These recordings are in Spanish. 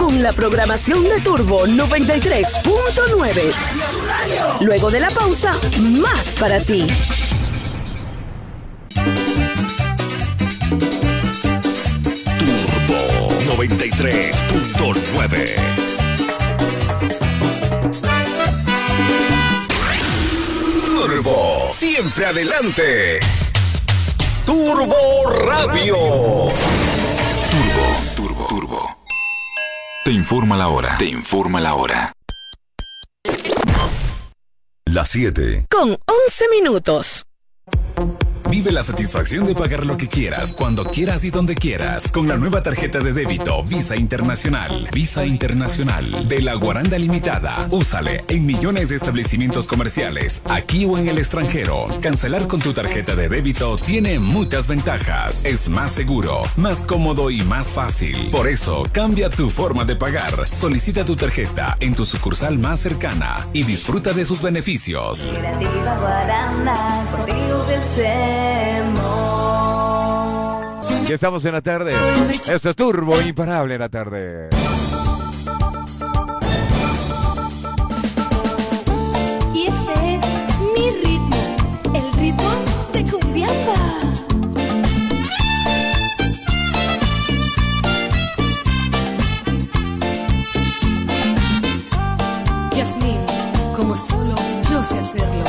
con la programación de Turbo 93.9. Luego de la pausa, más para ti. Turbo 93.9. Turbo, siempre adelante. Turbo Radio. Turbo. Te informa la hora. Las 7. Con 11 minutos. Vive la satisfacción de pagar lo que quieras, cuando quieras y donde quieras, con la nueva tarjeta de débito Visa Internacional. Visa Internacional de la Guaranda Limitada. Úsale en millones de establecimientos comerciales, aquí o en el extranjero. Cancelar con tu tarjeta de débito tiene muchas ventajas. Es más seguro, más cómodo y más fácil. Por eso, cambia tu forma de pagar. Solicita tu tarjeta en tu sucursal más cercana y disfruta de sus beneficios. Cooperativa Guaranda, contigo crecemos. Ya estamos en la tarde. Esto es Turbo Imparable en la tarde. Y este es mi ritmo, el ritmo de Cumbiamba. Yasmín, como solo yo sé hacerlo.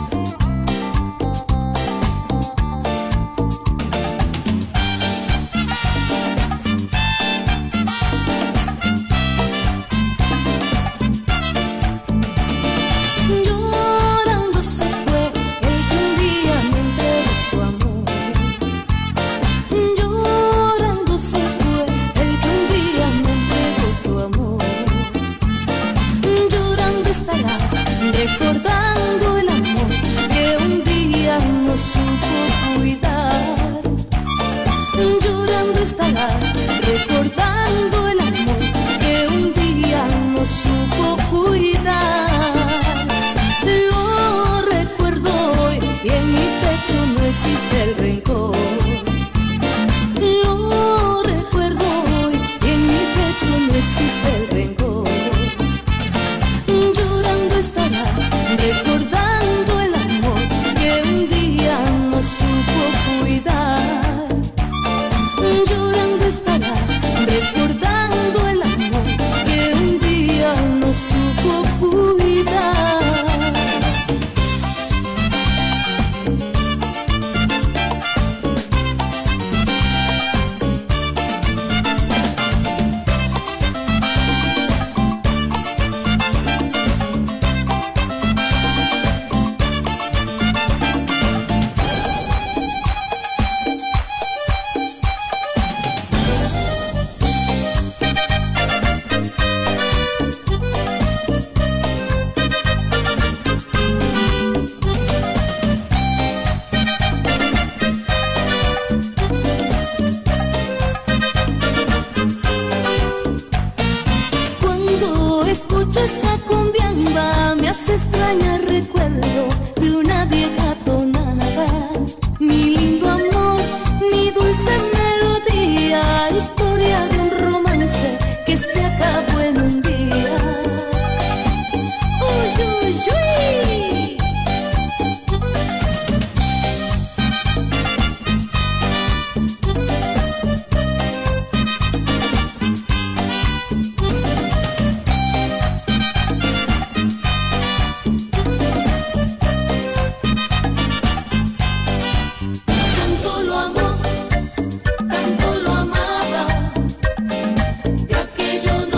Recordando el amor que un día no supo cuidar. Llorando estará, recordando el amor que un día no supo cuidar. Lo recuerdo hoy y en mi pecho no existe el rencor. Lo recuerdo hoy y en mi pecho no existe el rencor. Recordando el amor que un día no supo cuidar. Llorando estará, recordando el amor que un día no supo cuidar. Esta cumbiamba me hace extrañar recuerdos de una vieja tonada. Mi lindo amor, mi dulce melodía, historia de un romance que se acabó en un día. ¡Uy, uy, uy! Tanto lo amaba, de aquello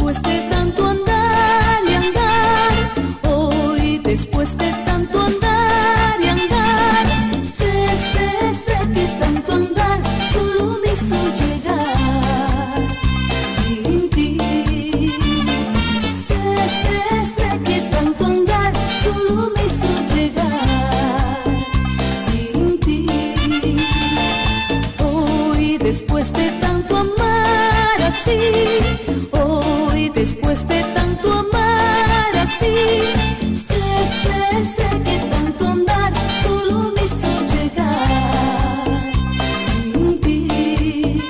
después de tanto andar y andar, hoy después de tanto andar y andar, sé que tanto andar solo me hizo llegar sin ti. Sé que tanto andar solo me hizo llegar sin ti. Hoy después de tanto amar así, hoy después de tanto amar así, sé que tanto andar solo me hizo llegar sin ti.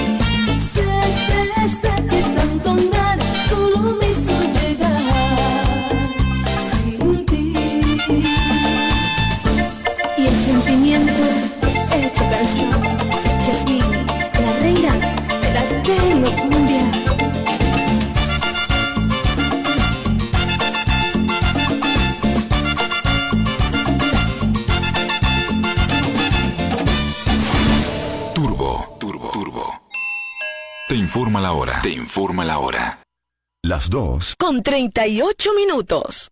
Sé que tanto andar solo me hizo llegar sin ti. Y el sentimiento hecho canción, Yasmín, la reina de la tecnocumbia. Turbo. Te informa la hora. Te informa la hora. Las 2. Con 38 minutos.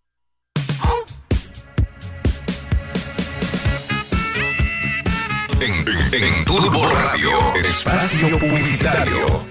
En Turbo Radio, espacio publicitario.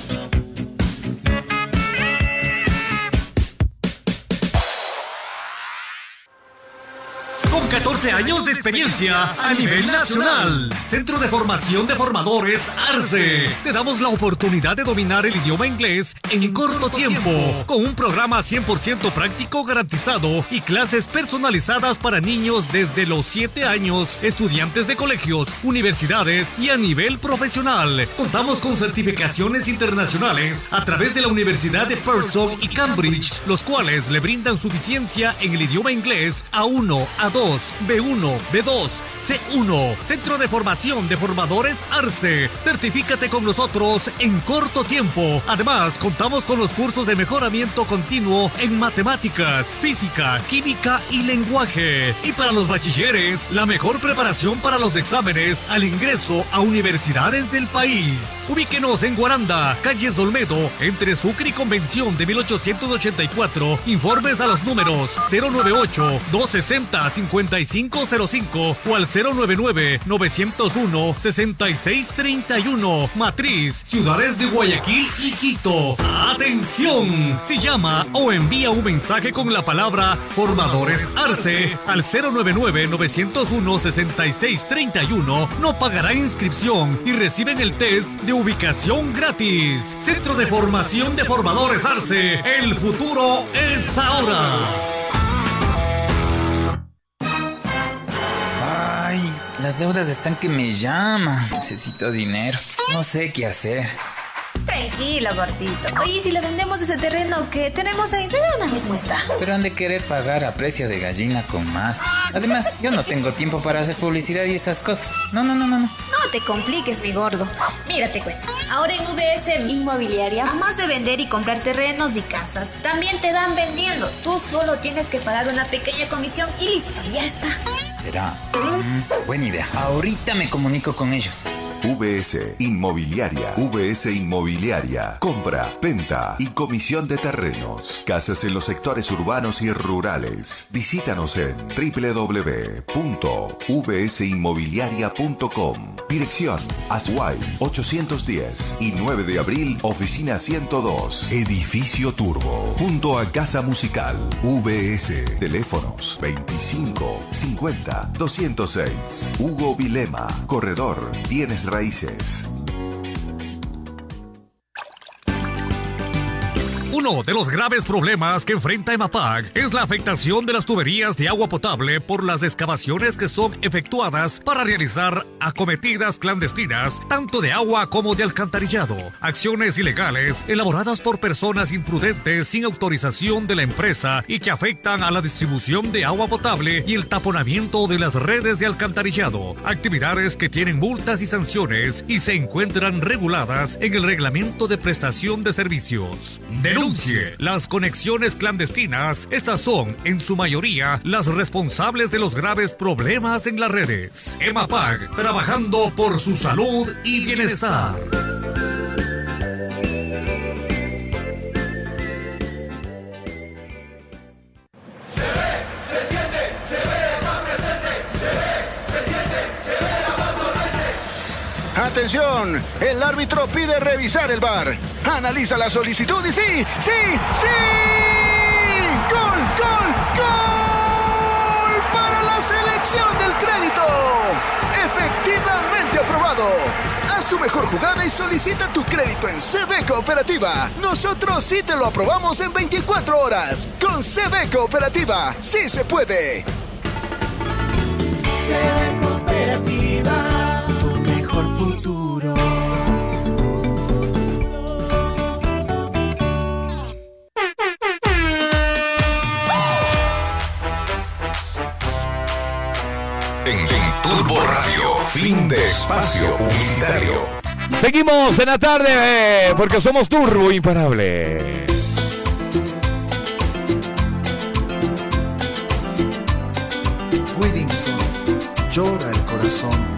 Con 14 años de experiencia a nivel nacional, Centro de Formación de Formadores ARCE. Te damos la oportunidad de dominar el idioma inglés en corto tiempo, con un programa 100% práctico garantizado y clases personalizadas para niños desde los 7 años, estudiantes de colegios, universidades y a nivel profesional. Contamos con certificaciones internacionales a través de la Universidad de Pearson y Cambridge, los cuales le brindan suficiencia en el idioma inglés A1, A2, B1, B2, C1. Centro de Formación de Formadores ARCE. Certifícate con nosotros en corto tiempo. Además, contamos con los cursos de mejoramiento continuo en matemáticas, física, química y lenguaje. Y para los bachilleres, la mejor preparación para los exámenes al ingreso a universidades del país. Ubíquenos en Guaranda, calles Olmedo, entre Sucre y Convención de 1884. Informes a los números 098-260-5505 o al 099-901-6631. Matriz, ciudades de Guayaquil y Quito. ¡Atención! Si llama o envía un mensaje con la palabra Formadores ARCE al 099-901-6631, no pagará inscripción y reciben el test de ubicación gratis. Centro de Formación de Formadores ARCE. El futuro es ahora. Ay, las deudas están que me llaman. Necesito dinero. No sé qué hacer. Tranquilo, gordito. Oye, si le vendemos ese terreno que tenemos ahí, ¿dónde mismo está? Pero han de querer pagar a precio de gallina con mar. Además, yo no tengo tiempo para hacer publicidad y esas cosas. No. No te compliques, mi gordo. Mira, te cuento. Ahora en VS Inmobiliaria, más de vender y comprar terrenos y casas, también te dan vendiendo. Tú solo tienes que pagar una pequeña comisión y listo, ya está. ¿Será? Buena idea. Ahorita me comunico con ellos. VS Inmobiliaria. VS Inmobiliaria. Compra, venta y comisión de terrenos. Casas en los sectores urbanos y rurales. Visítanos en www.vsinmobiliaria.com. Dirección: Azuay 810 y 9 de abril, oficina 102. Edificio Turbo. Junto a Casa Musical. VS. Teléfonos 25 50 206. Hugo Vilema. Corredor Bienes Raíces. Uno de los graves problemas que enfrenta EMAPAC es la afectación de las tuberías de agua potable por las excavaciones que son efectuadas para realizar acometidas clandestinas, tanto de agua como de alcantarillado. Acciones ilegales elaboradas por personas imprudentes sin autorización de la empresa y que afectan a la distribución de agua potable y el taponamiento de las redes de alcantarillado. Actividades que tienen multas y sanciones y se encuentran reguladas en el Reglamento de Prestación de Servicios. Denuncie las conexiones clandestinas. Estas son, en su mayoría, las responsables de los graves problemas en las redes. EMAPAC, trabajando por su salud y bienestar. Atención, el árbitro pide revisar el VAR. Analiza la solicitud y ¡sí! ¡Gol! Para la selección del crédito. Efectivamente aprobado. Haz tu mejor jugada y solicita tu crédito en CB Cooperativa. Nosotros sí te lo aprobamos en 24 horas. Con CB Cooperativa, sí se puede. CB Cooperativa, tu mejor futuro. En Turbo Radio, fin de espacio publicitario. Seguimos en la tarde porque somos Turbo Imparable. Whittington, llora el corazón.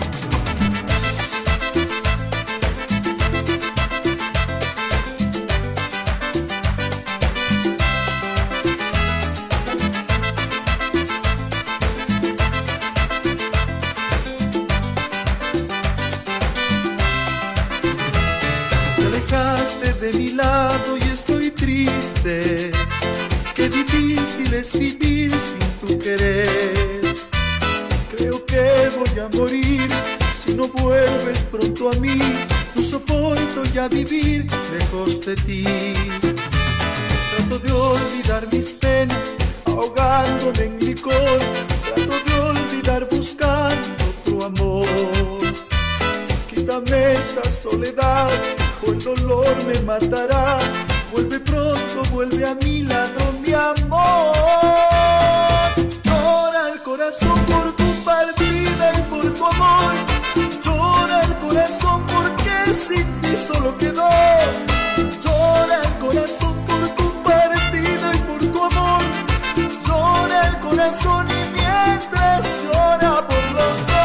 De mi lado y estoy triste. Qué difícil es vivir sin tu querer. Creo que voy a morir si no vuelves pronto a mí. No soporto ya vivir lejos de ti. Trato de olvidar mis penas ahogándome en licor. Trato de olvidar buscando otro amor. Quítame esta soledad o el dolor me matará. Vuelve pronto, vuelve a mi lado, mi amor. Llora el corazón por tu partida y por tu amor. Llora el corazón porque sin ti solo quedó. Llora el corazón por tu partida y por tu amor. Llora el corazón y mientras llora por los dos.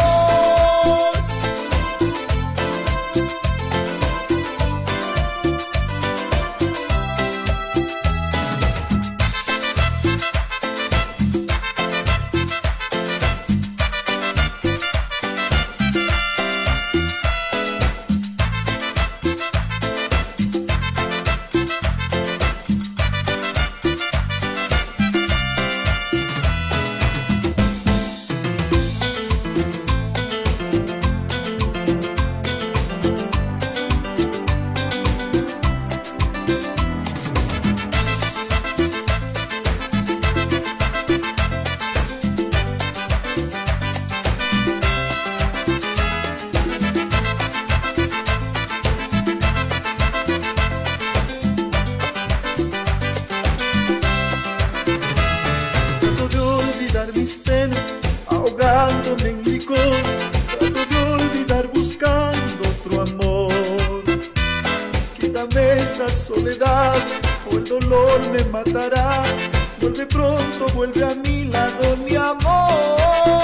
Soledad o el dolor me matará. Vuelve pronto, vuelve a mi lado, mi amor.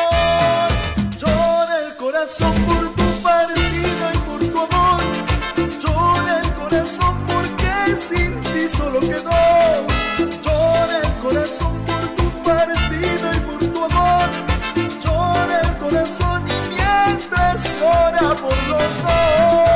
Llora el corazón por tu partida y por tu amor. Llora el corazón porque sin ti solo quedó. Llora el corazón por tu partida y por tu amor. Llora el corazón y mientras llora por los dos.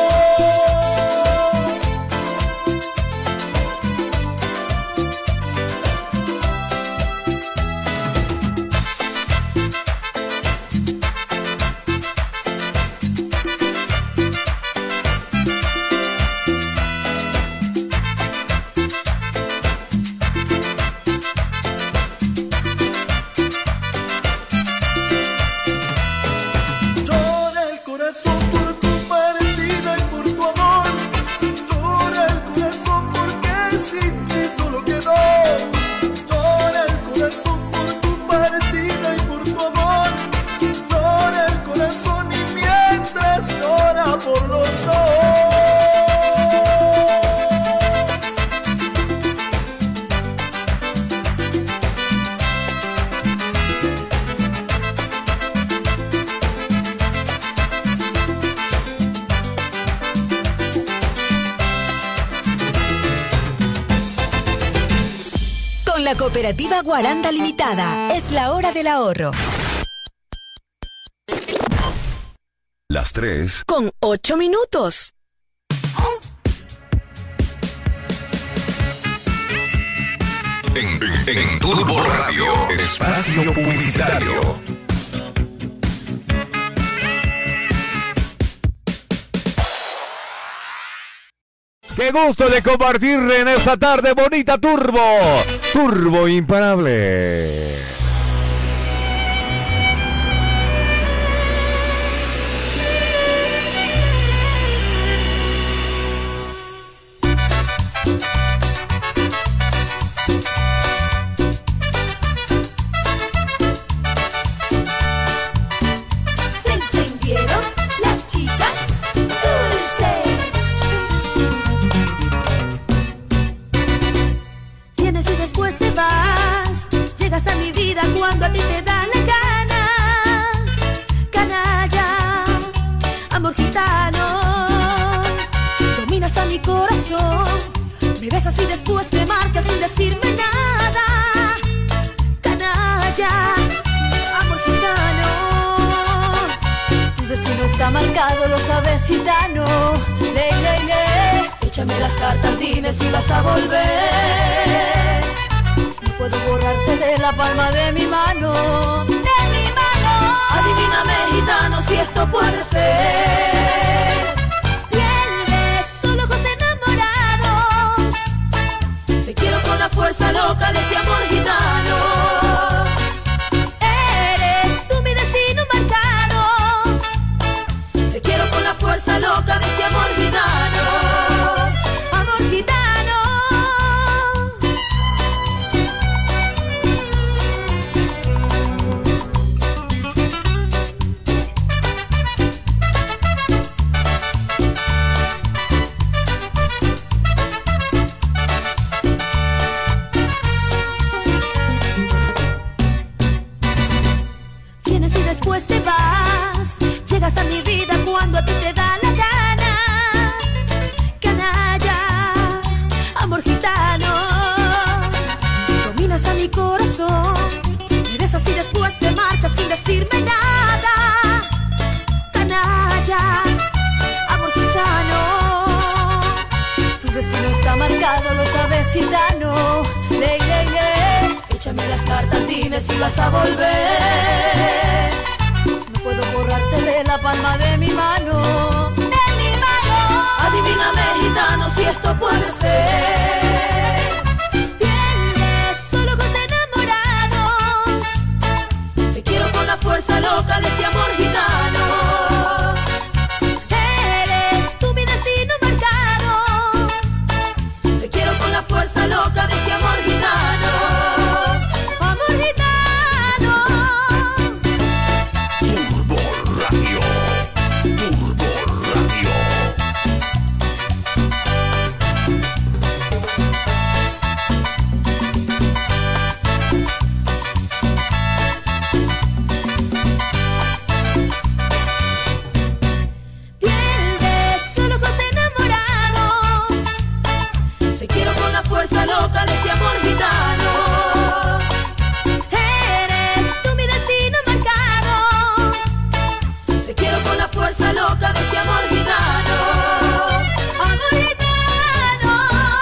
La Cooperativa Guaranda Limitada. Es la hora del ahorro. Las 3. Con 8 minutos. En Turbo Radio, espacio publicitario. Qué gusto de compartir en esta tarde bonita Turbo. Turbo imparable. Cuando a ti te da la gana, canalla, amor gitano, dominas a mi corazón, me besas y después te marchas sin decirme nada, canalla, amor gitano, tu destino está marcado, lo sabes gitano, ley, ley, ley, échame las cartas, dime si vas a volver. Puedo borrarte de la palma de mi mano, de mi mano. Adivíname, gitano, si esto puede ser. Piel de ojos enamorados, te quiero con la fuerza loca de este amor gitano. Eres tú mi destino marcado, te quiero con la fuerza loca de este amor gitano. Amor gitano. Después te vas, llegas a mi vida cuando a ti te da la gana, canalla, amor gitano, dominas a mi corazón, me besas y después te marchas sin decirme nada, canalla, amor gitano, tu destino está marcado, lo sabes gitano, ley, ley, ley, échame las cartas, dime si vas a volver. Puedo borrarte de la palma de mi mano, de mi mano. Adivíname, gitano, si esto puede ser. Piel de ojos enamorados, te quiero con la fuerza loca de este amor gitano. Eres tú mi destino marcado, te quiero con la fuerza loca de este amor gitano. Amor gitano. Loca de este amor gitano, eres tú mi destino marcado, te quiero con la fuerza loca de este amor gitano, amor gitano.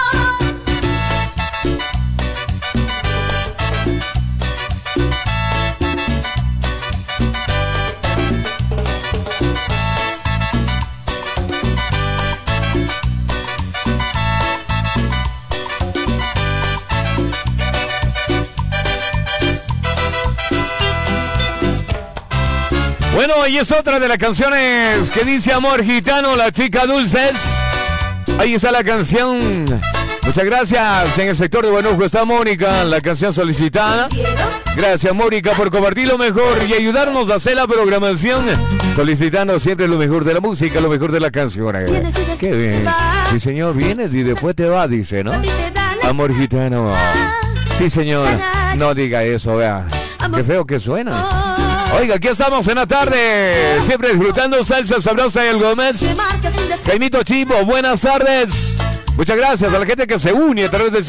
Bueno, y es otra de las canciones que dice Amor Gitano, la chica Dulces. Ahí está la canción. Muchas gracias. En el sector de Buenujo está Mónica, la canción solicitada. Gracias, Mónica, por compartir lo mejor y ayudarnos a hacer la programación, solicitando siempre lo mejor de la música, lo mejor de la canción. Qué bien. Sí, señor, vienes y después te vas, dice, ¿no? Amor Gitano. Sí, señor. No diga eso, vea. Qué feo que suena. Oiga, aquí estamos en la tarde, siempre disfrutando salsa sabrosa y el Gómez. Jaimito Chivo, buenas tardes. Muchas gracias a la gente que se une a través del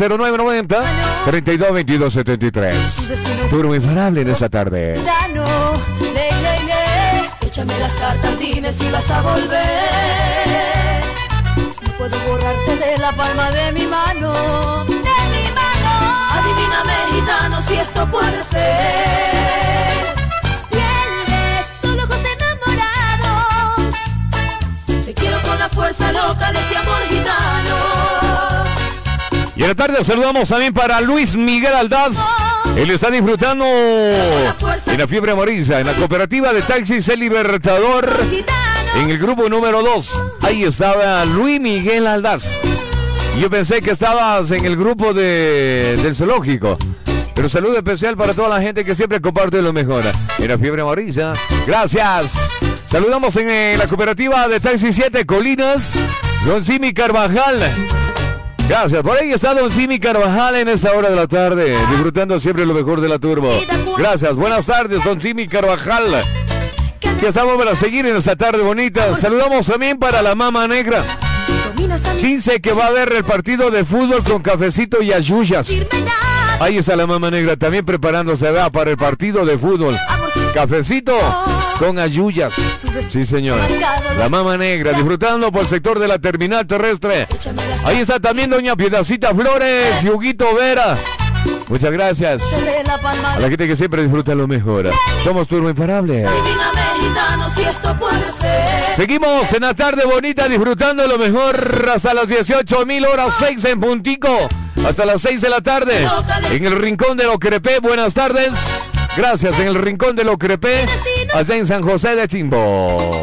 0990-322273. Turbo imparable en esta tarde. Échame las cartas, dime si vas a volver. No puedo borrarte de la palma de mi mano. De mi mano. Adivíname, gitano, si esto puede ser. Tienes solo ojos enamorados. Te quiero con la fuerza loca de este amor gitano. Y en la tarde saludamos también para Luis Miguel Aldaz. Él está disfrutando en la fiebre amarilla, en la cooperativa de taxis El Libertador, en el grupo número 2. Ahí estaba Luis Miguel Aldaz. Yo pensé que estabas en el grupo del zoológico. Pero saludo especial para toda la gente que siempre comparte lo mejor en la fiebre amarilla. Gracias. Saludamos en la cooperativa de taxis 7 Colinas, Don Simi Carvajal. Gracias, por ahí está Don Simi Carvajal en esta hora de la tarde, disfrutando siempre lo mejor de la turbo. Gracias, buenas tardes, Don Simi Carvajal. Ya estamos para seguir en esta tarde bonita. Saludamos también para la Mama Negra. Dice que va a ver el partido de fútbol con cafecito y ayuyas. Ahí está la Mama Negra también preparándose para el partido de fútbol. Cafecito con ayuyas. Sí, señor. La Mama Negra disfrutando por el sector de la terminal terrestre. Ahí está también doña Piedacita Flores y Huguito Vera. Muchas gracias a la gente que siempre disfruta lo mejor. Somos Turbo Imparable. Seguimos en la tarde bonita disfrutando lo mejor hasta las 18.000 horas 6 en puntico. Hasta las 6 de la tarde en el Rincón de Locrepé. Buenas tardes. Gracias, en el Rincón de Locrepé, allá en San José de Chimbo.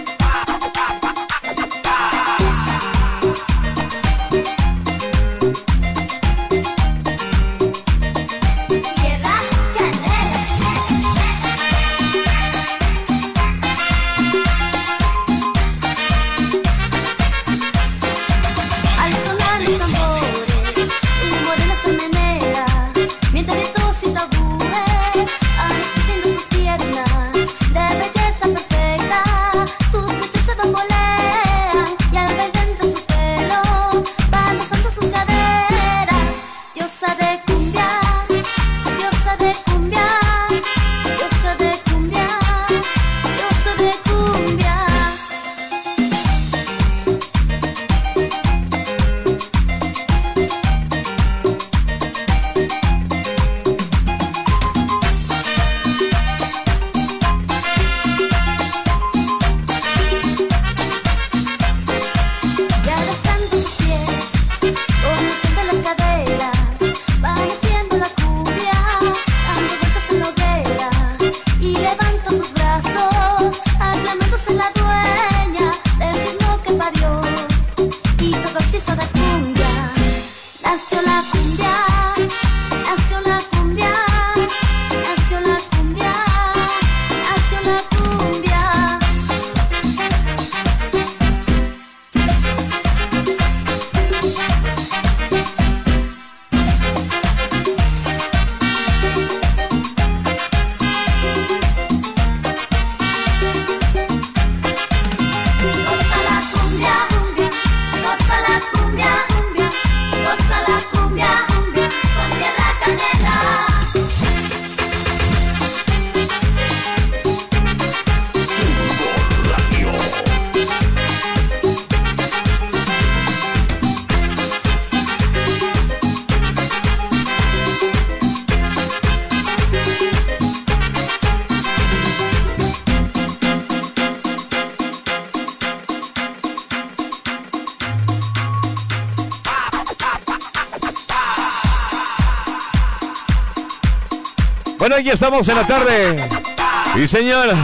Bueno, aquí estamos en la tarde. Y señor,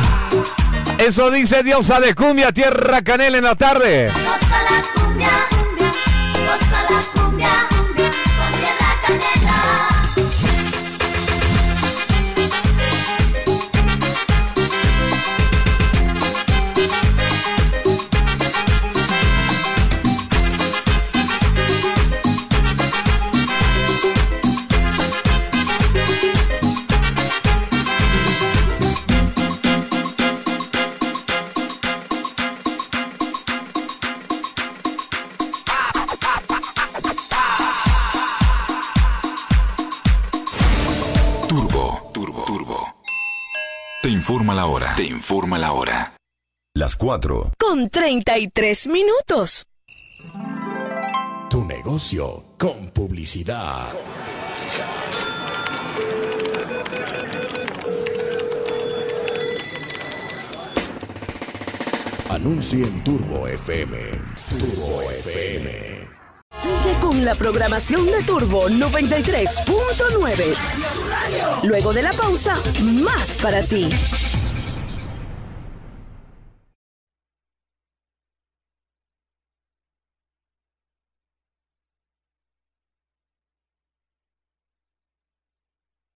eso dice Diosa de Cumbia, Tierra Canela en la tarde. Goza la cumbia, goza la cumbia, con Tierra Canela. Te informa la hora. Las 4. Con 33 minutos. Tu negocio con publicidad. Anuncie en Turbo FM. Turbo FM. Sigue con la programación de Turbo 93.9. Luego de la pausa, más para ti.